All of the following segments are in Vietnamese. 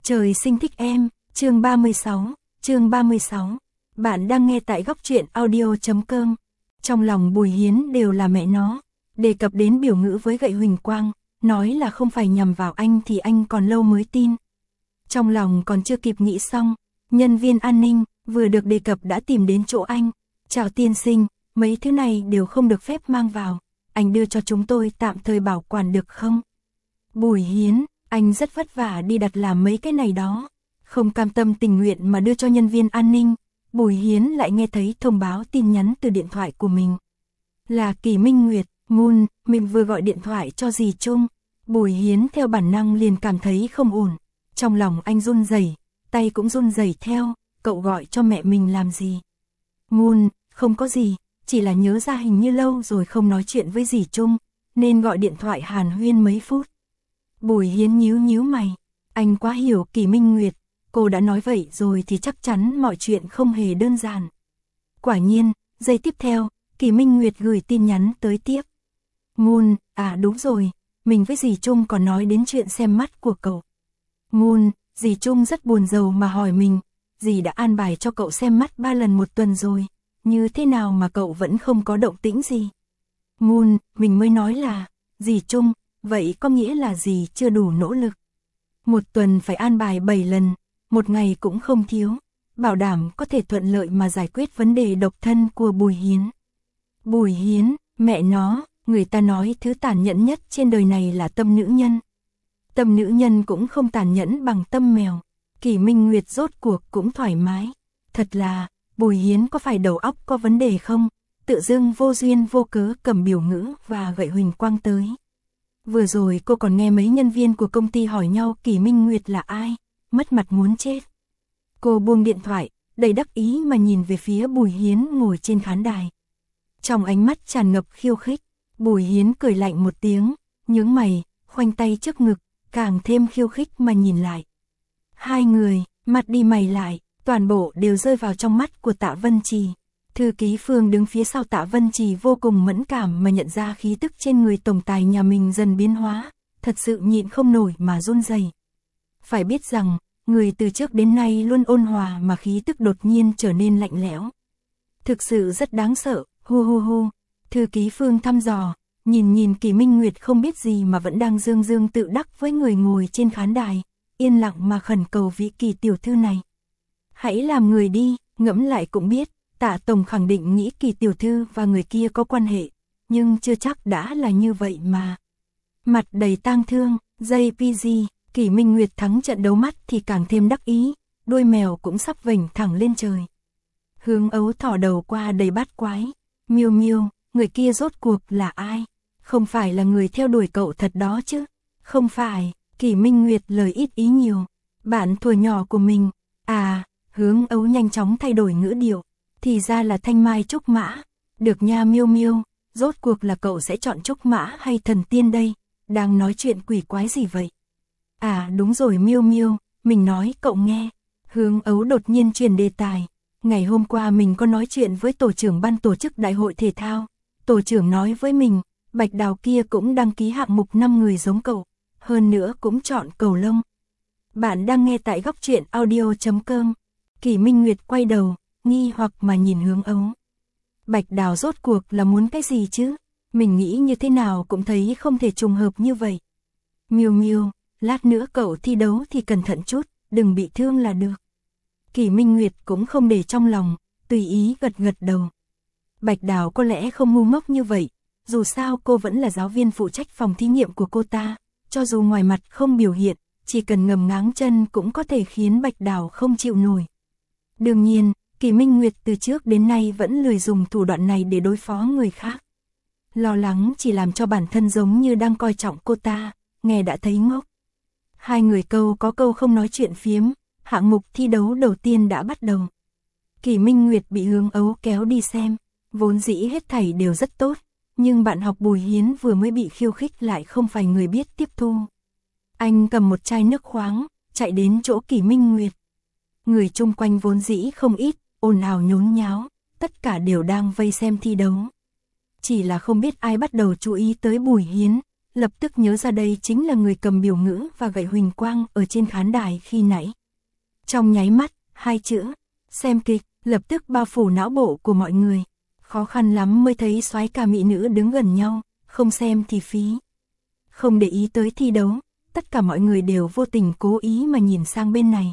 Trời sinh thích em, chương 36. Bạn đang nghe tại góc truyện audio.com. Trong lòng Bùi Hiến đều là mẹ nó, đề cập đến biểu ngữ với gậy huỳnh quang, nói là không phải nhằm vào anh thì anh còn lâu mới tin. Trong lòng còn chưa kịp nghĩ xong, nhân viên an ninh vừa được đề cập đã tìm đến chỗ anh. Chào tiên sinh, mấy thứ này đều không được phép mang vào, anh đưa cho chúng tôi tạm thời bảo quản được không? Bùi Hiến, anh rất vất vả đi đặt làm mấy cái này đó, không cam tâm tình nguyện mà đưa cho nhân viên an ninh. Bùi Hiến lại nghe thấy thông báo tin nhắn từ điện thoại của mình. Là Kỳ Minh Nguyệt, Moon, mình vừa gọi điện thoại cho dì Trung. Bùi Hiến theo bản năng liền cảm thấy không ổn. Trong lòng anh run rẩy, tay cũng run rẩy theo, cậu gọi cho mẹ mình làm gì? Moon, không có gì, chỉ là nhớ ra hình như lâu rồi không nói chuyện với dì Trung, nên gọi điện thoại hàn huyên mấy phút. Bùi Hiến nhíu mày, anh quá hiểu Kỳ Minh Nguyệt, cô đã nói vậy rồi thì chắc chắn mọi chuyện không hề đơn giản. Quả nhiên, giây tiếp theo, Kỳ Minh Nguyệt gửi tin nhắn tới tiếp. Moon, à đúng rồi, mình với dì Trung còn nói đến chuyện xem mắt của cậu. Moon, dì Trung rất buồn rầu mà hỏi mình, dì đã an bài cho cậu xem mắt 3 lần một tuần rồi, như thế nào mà cậu vẫn không có động tĩnh gì? Moon, mình mới nói là, dì Trung, vậy có nghĩa là dì chưa đủ nỗ lực. Một tuần phải an bài 7 lần, một ngày cũng không thiếu, bảo đảm có thể thuận lợi mà giải quyết vấn đề độc thân của Bùi Hiến. Bùi Hiến, mẹ nó, người ta nói thứ tàn nhẫn nhất trên đời này là tâm nữ nhân. Tâm nữ nhân cũng không tàn nhẫn bằng tâm mèo. Kỳ Minh Nguyệt rốt cuộc cũng thoải mái. Thật là, Bùi Hiến có phải đầu óc có vấn đề không? Tự dưng vô duyên vô cớ cầm biểu ngữ và gậy huỳnh quang tới. Vừa rồi cô còn nghe mấy nhân viên của công ty hỏi nhau Kỳ Minh Nguyệt là ai, mất mặt muốn chết. Cô buông điện thoại, đầy đắc ý mà nhìn về phía Bùi Hiến ngồi trên khán đài. Trong ánh mắt tràn ngập khiêu khích, Bùi Hiến cười lạnh một tiếng, nhướng mày, khoanh tay trước ngực, càng thêm khiêu khích mà nhìn lại. Hai người, mặt đi mày lại, toàn bộ đều rơi vào trong mắt của Tạ Vân Trì. Thư ký Phương đứng phía sau Tạ Vân Trì vô cùng mẫn cảm mà nhận ra khí tức trên người tổng tài nhà mình dần biến hóa, thật sự nhịn không nổi mà run rẩy. Phải biết rằng, người từ trước đến nay luôn ôn hòa mà khí tức đột nhiên trở nên lạnh lẽo. Thực sự rất đáng sợ, hu. Thư ký Phương thăm dò, nhìn Kỳ Minh Nguyệt không biết gì mà vẫn đang dương tự đắc với người ngồi trên khán đài, yên lặng mà khẩn cầu vị Kỳ tiểu thư này. Hãy làm người đi, ngẫm lại cũng biết, Tạ tổng khẳng định nghĩ Kỳ tiểu thư và người kia có quan hệ, nhưng chưa chắc đã là như vậy mà. Mặt đầy tang thương, JPG, Kỳ Minh Nguyệt thắng trận đấu mắt thì càng thêm đắc ý, đuôi mèo cũng sắp vểnh thẳng lên trời. Hướng Ấu thỏ đầu qua đầy bát quái, Miêu, người kia rốt cuộc là ai? Không phải là người theo đuổi cậu thật đó chứ? Không phải, Kỳ Minh Nguyệt lời ít ý nhiều. Bạn thuở nhỏ của mình, à, Hướng Ấu nhanh chóng thay đổi ngữ điệu. Thì ra là Thanh Mai Trúc Mã. Được nha Miêu, rốt cuộc là cậu sẽ chọn Trúc Mã hay Thần Tiên đây? Đang nói chuyện quỷ quái gì vậy? À đúng rồi Miêu, mình nói cậu nghe. Hướng Ấu đột nhiên chuyển đề tài. Ngày hôm qua mình có nói chuyện với tổ trưởng ban tổ chức đại hội thể thao. Tổ trưởng nói với mình, Bạch Đào kia cũng đăng ký hạng mục 5 người giống cậu. Hơn nữa cũng chọn cầu lông. Bạn đang nghe tại góc truyện audio.com. Kỳ Minh Nguyệt quay đầu, nghi hoặc mà nhìn Hướng Ấu. Bạch Đào rốt cuộc là muốn cái gì chứ? Mình nghĩ như thế nào cũng thấy không thể trùng hợp như vậy. Miêu, lát nữa cậu thi đấu thì cẩn thận chút, đừng bị thương là được. Kỳ Minh Nguyệt cũng không để trong lòng, tùy ý gật đầu. Bạch Đào có lẽ không ngu ngốc như vậy, dù sao cô vẫn là giáo viên phụ trách phòng thí nghiệm của cô ta, cho dù ngoài mặt không biểu hiện, chỉ cần ngầm ngáng chân cũng có thể khiến Bạch Đào không chịu nổi. Đương nhiên, Kỳ Minh Nguyệt từ trước đến nay vẫn lười dùng thủ đoạn này để đối phó người khác. Lo lắng chỉ làm cho bản thân giống như đang coi trọng cô ta, nghe đã thấy ngốc. Hai người câu có câu không nói chuyện phiếm, hạng mục thi đấu đầu tiên đã bắt đầu. Kỳ Minh Nguyệt bị Hướng Ấu kéo đi xem, vốn dĩ hết thảy đều rất tốt, nhưng bạn học Bùi Hiến vừa mới bị khiêu khích lại không phải người biết tiếp thu. Anh cầm một chai nước khoáng, chạy đến chỗ Kỳ Minh Nguyệt. Người chung quanh vốn dĩ không ít, ồn ào nhốn nháo, tất cả đều đang vây xem thi đấu. Chỉ là không biết ai bắt đầu chú ý tới Bùi Hiến, lập tức nhớ ra đây chính là người cầm biểu ngữ và gậy huỳnh quang ở trên khán đài khi nãy. Trong nháy mắt, hai chữ, xem kịch, lập tức bao phủ não bộ của mọi người. Khó khăn lắm mới thấy soái ca mỹ nữ đứng gần nhau, không xem thì phí. Không để ý tới thi đấu, tất cả mọi người đều vô tình cố ý mà nhìn sang bên này.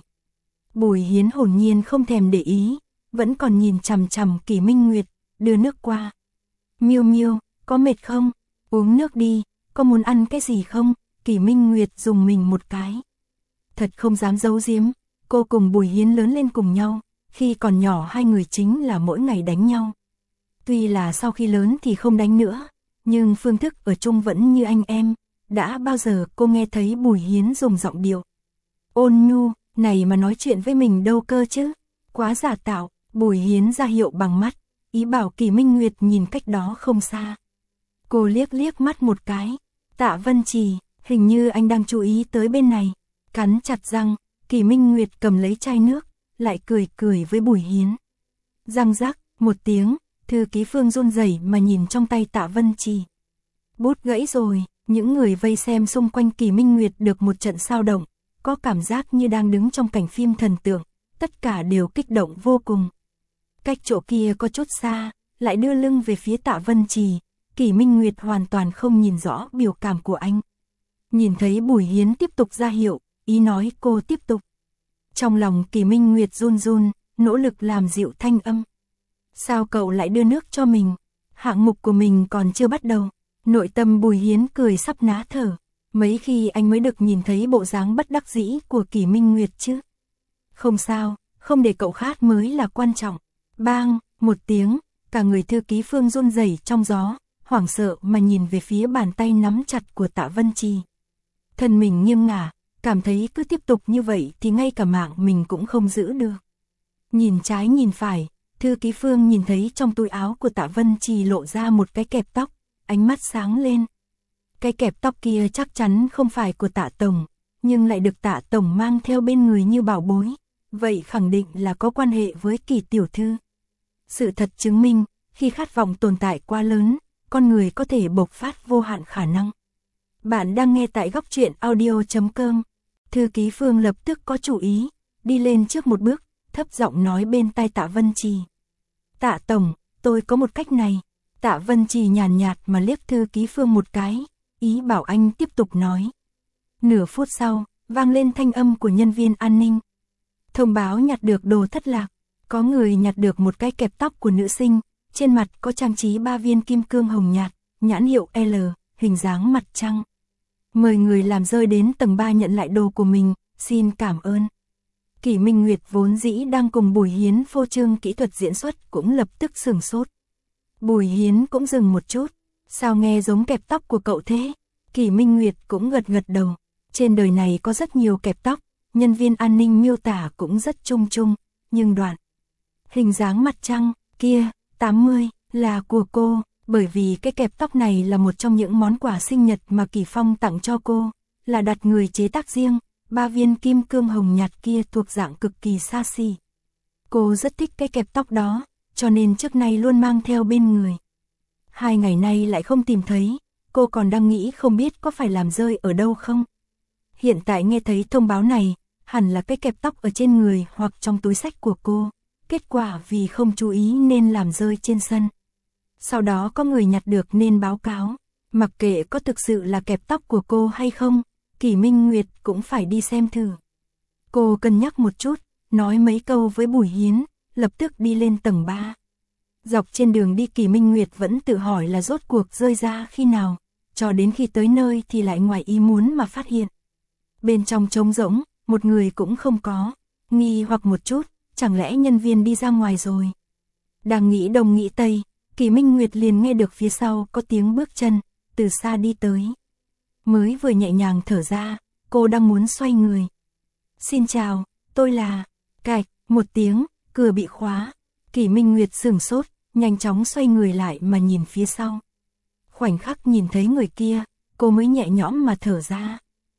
Bùi Hiến hồn nhiên không thèm để ý, vẫn còn nhìn chằm chằm Kỷ Minh Nguyệt, đưa nước qua. Miêu Miêu, có mệt không? Uống nước đi, có muốn ăn cái gì không? Kỷ Minh Nguyệt dùng mình một cái. Thật không dám giấu giếm, cô cùng Bùi Hiến lớn lên cùng nhau, khi còn nhỏ hai người chính là mỗi ngày đánh nhau. Tuy là sau khi lớn thì không đánh nữa, nhưng phương thức ở chung vẫn như anh em. Đã bao giờ cô nghe thấy Bùi Hiến dùng giọng điệu ôn nhu này mà nói chuyện với mình đâu cơ chứ? Quá giả tạo. Bùi Hiến ra hiệu bằng mắt, ý bảo Kỷ Minh Nguyệt nhìn cách đó không xa. Cô liếc liếc mắt một cái. Tạ Vân Trì, hình như anh đang chú ý tới bên này. Cắn chặt răng, Kỷ Minh Nguyệt cầm lấy chai nước, lại cười cười với Bùi Hiến. Răng rắc, một tiếng, thư ký Phương run rẩy mà nhìn trong tay Tạ Vân Trì. Bút gãy rồi, những người vây xem xung quanh Kỷ Minh Nguyệt được một trận sao động, có cảm giác như đang đứng trong cảnh phim thần tượng, tất cả đều kích động vô cùng. Cách chỗ kia có chút xa, lại đưa lưng về phía Tạ Vân Trì, Kỷ Minh Nguyệt hoàn toàn không nhìn rõ biểu cảm của anh. Nhìn thấy Bùi Hiến tiếp tục ra hiệu, ý nói cô tiếp tục. Trong lòng Kỷ Minh Nguyệt run run, nỗ lực làm dịu thanh âm. Sao cậu lại đưa nước cho mình? Hạng mục của mình còn chưa bắt đầu. Nội tâm Bùi Hiến cười sắp ná thở. Mấy khi anh mới được nhìn thấy bộ dáng bất đắc dĩ của Kỷ Minh Nguyệt chứ? Không sao, không để cậu khát mới là quan trọng. Bang, một tiếng, cả người thư ký Phương run rẩy trong gió, hoảng sợ mà nhìn về phía bàn tay nắm chặt của Tạ Vân Trì. Thân mình nghiêng ngả, cảm thấy cứ tiếp tục như vậy thì ngay cả mạng mình cũng không giữ được. Nhìn trái nhìn phải, thư ký Phương nhìn thấy trong túi áo của Tạ Vân Trì lộ ra một cái kẹp tóc, ánh mắt sáng lên. Cái kẹp tóc kia chắc chắn không phải của Tạ Tổng, nhưng lại được Tạ Tổng mang theo bên người như bảo bối, vậy khẳng định là có quan hệ với Kỷ tiểu thư. Sự thật chứng minh, khi khát vọng tồn tại quá lớn, con người có thể bộc phát vô hạn khả năng. Bạn đang nghe tại góc truyện audio.com. Thư ký Phương lập tức có chủ ý, đi lên trước một bước, thấp giọng nói bên tai Tạ Vân Trì. Tạ Tổng, tôi có một cách này. Tạ Vân Trì nhàn nhạt mà liếc thư ký Phương một cái, ý bảo anh tiếp tục nói. Nửa phút sau, vang lên thanh âm của nhân viên an ninh. Thông báo nhặt được đồ thất lạc. Có người nhặt được một cái kẹp tóc của nữ sinh, trên mặt có trang trí 3 viên kim cương hồng nhạt, nhãn hiệu L, hình dáng mặt trăng. Mời người làm rơi đến tầng 3 nhận lại đồ của mình, xin cảm ơn. Kỷ Minh Nguyệt vốn dĩ đang cùng Bùi Hiến phô trương kỹ thuật diễn xuất cũng lập tức sửng sốt. Bùi Hiến cũng dừng một chút, sao nghe giống kẹp tóc của cậu thế? Kỷ Minh Nguyệt cũng gật gật đầu, trên đời này có rất nhiều kẹp tóc, nhân viên an ninh miêu tả cũng rất chung chung, nhưng đoạn. Hình dáng mặt trăng, kia, 80, là của cô, bởi vì cái kẹp tóc này là một trong những món quà sinh nhật mà Kỷ Phong tặng cho cô, là đặt người chế tác riêng, 3 viên kim cương hồng nhạt kia thuộc dạng cực kỳ xa xỉ. Cô rất thích cái kẹp tóc đó, cho nên trước nay luôn mang theo bên người. 2 ngày nay lại không tìm thấy, cô còn đang nghĩ không biết có phải làm rơi ở đâu không. Hiện tại nghe thấy thông báo này, hẳn là cái kẹp tóc ở trên người hoặc trong túi xách của cô. Kết quả vì không chú ý nên làm rơi trên sân. Sau đó có người nhặt được nên báo cáo. Mặc kệ có thực sự là kẹp tóc của cô hay không, Kỷ Minh Nguyệt cũng phải đi xem thử. Cô cân nhắc một chút, nói mấy câu với Bùi Hiến, lập tức đi lên tầng 3. Dọc trên đường đi Kỷ Minh Nguyệt vẫn tự hỏi là rốt cuộc rơi ra khi nào, cho đến khi tới nơi thì lại ngoài ý muốn mà phát hiện. Bên trong trống rỗng, một người cũng không có, nghi hoặc một chút, chẳng lẽ nhân viên đi ra ngoài rồi. Đang nghĩ đông nghĩ tây, Kỷ Minh Nguyệt liền nghe được phía sau có tiếng bước chân, từ xa đi tới. Mới vừa nhẹ nhàng thở ra, cô đang muốn xoay người. Xin chào, tôi là... Cạch, một tiếng, cửa bị khóa. Kỷ Minh Nguyệt sửng sốt, nhanh chóng xoay người lại mà nhìn phía sau. Khoảnh khắc nhìn thấy người kia, cô mới nhẹ nhõm mà thở ra.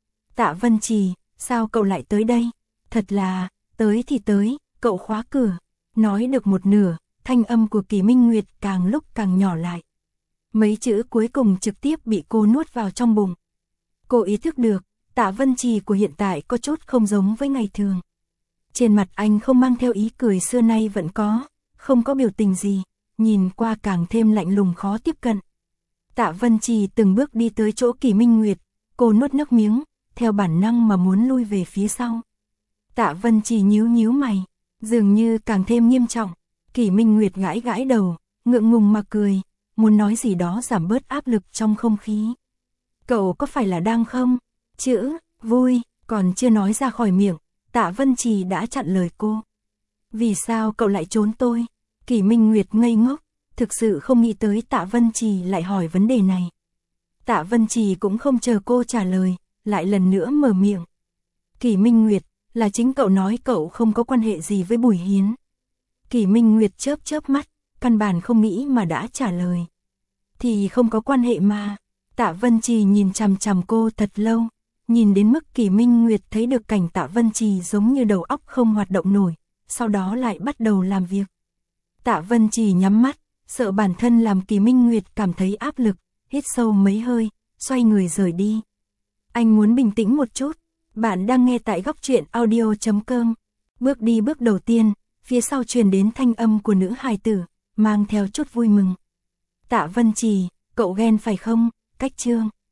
Tạ Vân Trì, sao cậu lại tới đây? Thật là, tới thì tới, cậu khóa cửa. Nói được một nửa, thanh âm của Kỷ Minh Nguyệt càng lúc càng nhỏ lại. Mấy chữ cuối cùng trực tiếp bị cô nuốt vào trong bụng. Cô ý thức được, Tạ Vân Trì của hiện tại có chút không giống với ngày thường. Trên mặt anh không mang theo ý cười xưa nay vẫn có, không có biểu tình gì, nhìn qua càng thêm lạnh lùng khó tiếp cận. Tạ Vân Trì từng bước đi tới chỗ Kỷ Minh Nguyệt, cô nuốt nước miếng, theo bản năng mà muốn lui về phía sau. Tạ Vân Trì nhíu nhíu mày, dường như càng thêm nghiêm trọng. Kỷ Minh Nguyệt gãi gãi đầu, ngượng ngùng mà cười, muốn nói gì đó giảm bớt áp lực trong không khí. Cậu có phải là đang không? Chữ, vui, còn chưa nói ra khỏi miệng, Tạ Vân Trì đã chặn lời cô. Vì sao cậu lại trốn tôi? Kỷ Minh Nguyệt ngây ngốc, thực sự không nghĩ tới Tạ Vân Trì lại hỏi vấn đề này. Tạ Vân Trì cũng không chờ cô trả lời, lại lần nữa mở miệng. Kỷ Minh Nguyệt, là chính cậu nói cậu không có quan hệ gì với Bùi Hiến. Kỷ Minh Nguyệt chớp chớp mắt, căn bản không nghĩ mà đã trả lời. Thì không có quan hệ mà. Tạ Vân Trì nhìn chằm chằm cô thật lâu, nhìn đến mức Kỷ Minh Nguyệt thấy được cảnh Tạ Vân Trì giống như đầu óc không hoạt động nổi, sau đó lại bắt đầu làm việc. Tạ Vân Trì nhắm mắt, sợ bản thân làm Kỷ Minh Nguyệt cảm thấy áp lực, hít sâu mấy hơi, xoay người rời đi. Anh muốn bình tĩnh một chút. Bạn đang nghe tại góc truyện audio.com. Bước đi bước đầu tiên, phía sau truyền đến thanh âm của nữ hài tử, mang theo chút vui mừng. Tạ Vân Trì, cậu ghen phải không? Cách trương.